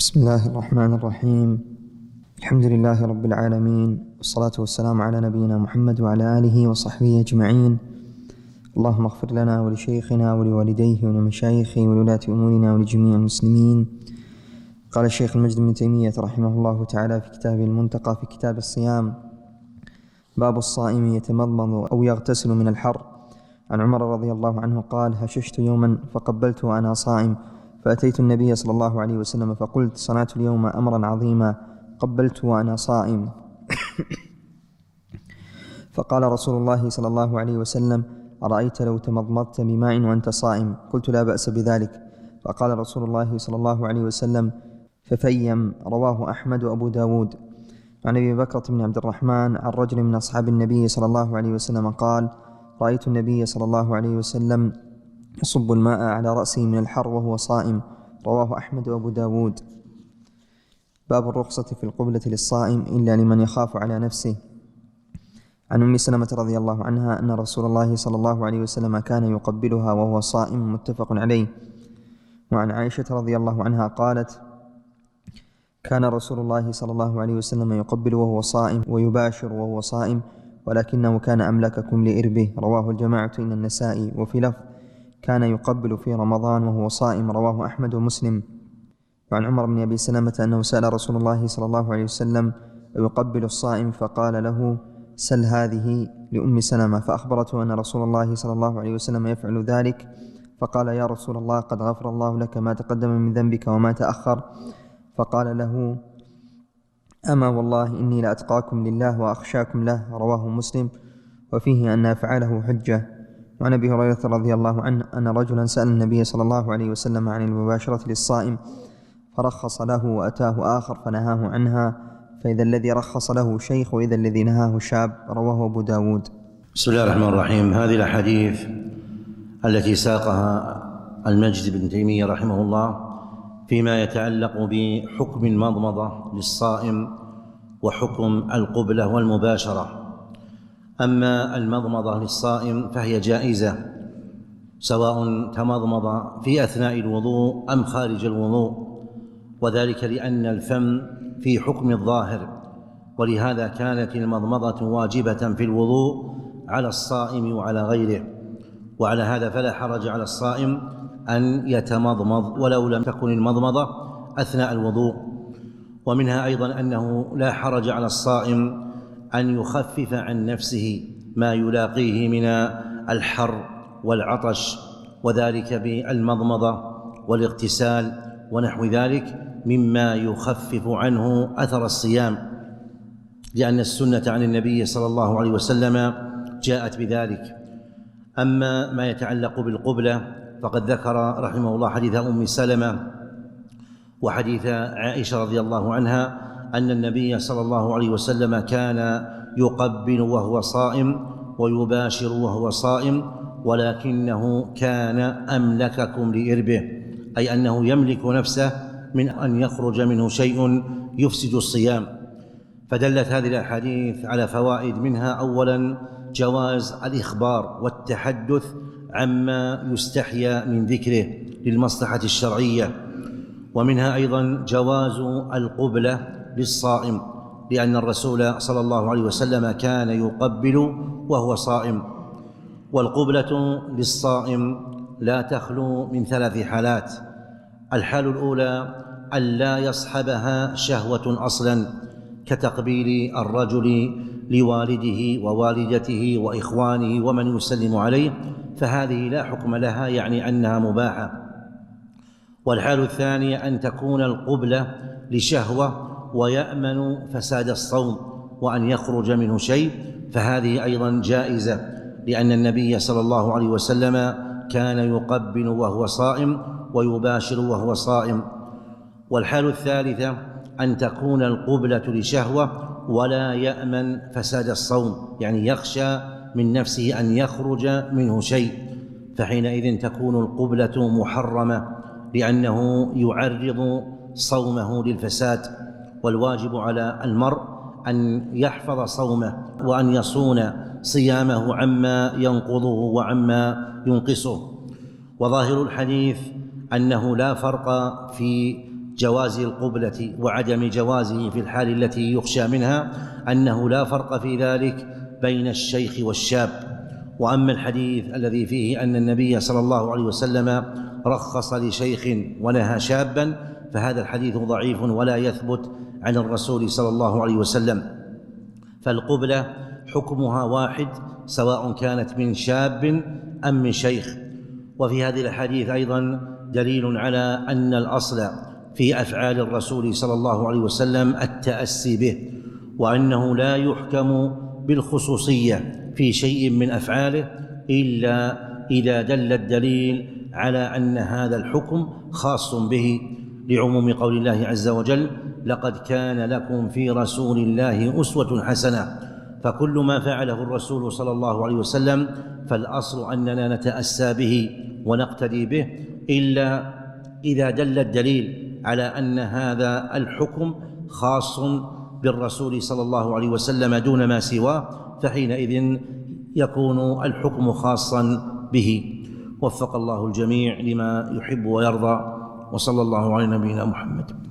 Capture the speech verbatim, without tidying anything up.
بسم الله الرحمن الرحيم. الحمد لله رب العالمين، والصلاة والسلام على نبينا محمد وعلى آله وصحبه أجمعين. اللهم اغفر لنا ولشيخنا ولوالديه ولمشايخه ولولاة أمورنا ولجميع المسلمين. قال الشيخ المجد بن تيمية رحمه الله تعالى في كتابه المنتقى في كتاب الصيام: باب الصائم يتمضمض أو يغتسل من الحر. عن عمر رضي الله عنه قال: هششت يوما فقبلت وأنا صائم، فأتيت النبي صلى الله عليه وسلم فقلت: صنعت اليوم أمرا عظيما، قبلت وأنا صائم. فقال رسول الله صلى الله عليه وسلم: أرأيت لو تمضمضت بماء وأنت صائم؟ قلت: لا بأس بذلك. فقال رسول الله صلى الله عليه وسلم: ففيم. رواه أحمد وأبو داود. عن أبي بكرة بن عبد الرحمن عن رجل من أصحاب النبي صلى الله عليه وسلم قال: رأيت النبي صلى الله عليه وسلم يصب الماء على رأسه من الحر وهو صائم. رواه أحمد وأبو داود. باب الرخصة في القبلة للصائم إلا لمن يخاف على نفسه. عن أم سلمة رضي الله عنها أن رسول الله صلى الله عليه وسلم كان يقبلها وهو صائم، متفق عليه. وعن عائشة رضي الله عنها قالت: كان رسول الله صلى الله عليه وسلم يقبل وهو صائم ويباشر وهو صائم، ولكنه كان أملككم لإربه. رواه الجماعة إلا النسائي. وفي لفظ: كان يقبل في رمضان وهو صائم. رواه أحمد ومسلم. وعن عمر بن أبي سلمة أنه سأل رسول الله صلى الله عليه وسلم: يقبل الصائم؟ فقال له: سل هذه لأم سلمة. فأخبرته أن رسول الله صلى الله عليه وسلم يفعل ذلك، فقال: يا رسول الله، قد غفر الله لك ما تقدم من ذنبك وما تأخر. فقال له: أما والله إني لأتقاكم لله وأخشاكم له. رواه مسلم. وفيه أن أفعاله حجة. وعن أبي هريرة رضي الله عنه أن رجلا سأل النبي صلى الله عليه وسلم عن المباشرة للصائم، فرخص له وأتاه آخر فنهاه عنها، فإذا الذي رخص له شيخ وإذا الذي نهاه شاب. رواه أبو داود. بسم الله الرحمن الرحيم. هذه الأحاديث التي ساقها المجد بن تيمية رحمه الله فيما يتعلق بحكم المضمضة للصائم وحكم القبلة والمباشرة. أما المضمضة للصائم فهي جائزة، سواء تمضمض في أثناء الوضوء أم خارج الوضوء، وذلك لأن الفم في حكم الظاهر، ولهذا كانت المضمضة واجبة في الوضوء على الصائم وعلى غيره. وعلى هذا فلا حرج على الصائم أن يتمضمض ولو لم تكن المضمضة أثناء الوضوء. ومنها أيضا أنه لا حرج على الصائم أن يخفف عن نفسه ما يلاقيه من الحر والعطش، وذلك بالمضمضة والاغتسال ونحو ذلك مما يخفف عنه أثر الصيام، لأن السنة عن النبي صلى الله عليه وسلم جاءت بذلك. أما ما يتعلق بالقبلة فقد ذكر رحمه الله حديث أم سلمة وحديث عائشة رضي الله عنها أن النبي صلى الله عليه وسلم كان يقبل وهو صائم ويباشر وهو صائم، ولكنه كان أملككم لإربه، أي أنه يملك نفسه من أن يخرج منه شيء يفسد الصيام. فدلت هذه الأحاديث على فوائد، منها أولا جواز الإخبار والتحدث عما يستحيا من ذكره للمصلحة الشرعية، ومنها أيضا جواز القبلة للصائم، لأن الرسول صلى الله عليه وسلم كان يقبل وهو صائم. والقبلة للصائم لا تخلو من ثلاث حالات: الحال الأولى أن لا يصحبها شهوة أصلا، كتقبيل الرجل لوالده ووالدته وإخوانه ومن يسلم عليه، فهذه لا حكم لها، يعني أنها مباحة. والحال الثانية أن تكون القبلة لشهوة ويأمن فساد الصوم وأن يخرج منه شيء، فهذه أيضا جائزة، لأن النبي صلى الله عليه وسلم كان يقبل وهو صائم ويباشر وهو صائم. والحال الثالثة أن تكون القبلة لشهوة ولا يأمن فساد الصوم، يعني يخشى من نفسه أن يخرج منه شيء، فحينئذ تكون القبلة محرمة، لأنه يعرض صومه للفساد. والواجب على المرء أن يحفظ صومه وأن يصون صيامه عما ينقضه وعما ينقصه. وظاهر الحديث أنه لا فرق في جواز القبلة وعدم جوازه في الحال التي يخشى منها أنه لا فرق في ذلك بين الشيخ والشاب. وأما الحديث الذي فيه أن النبي صلى الله عليه وسلم رخص لشيخ ونهى شابا فهذا الحديث ضعيف ولا يثبت عن الرسول صلى الله عليه وسلم. فالقبلة حكمها واحد سواء كانت من شاب أم من شيخ. وفي هذه الحديث أيضا دليل على أن الأصل في أفعال الرسول صلى الله عليه وسلم التأسي به، وأنه لا يحكم بالخصوصية في شيء من أفعاله إلا إذا دل الدليل على أن هذا الحكم خاص به، لعموم قول الله عز وجل: لقد كان لكم في رسول الله أسوة حسنة. فكل ما فعله الرسول صلى الله عليه وسلم فالأصل أننا نتأسى به ونقتدي به، إلا إذا دل الدليل على أن هذا الحكم خاص بالرسول صلى الله عليه وسلم دون ما سواه، فحينئذ يكون الحكم خاصا به. وفق الله الجميع لما يحب ويرضى، وصلى الله على نبينا محمد.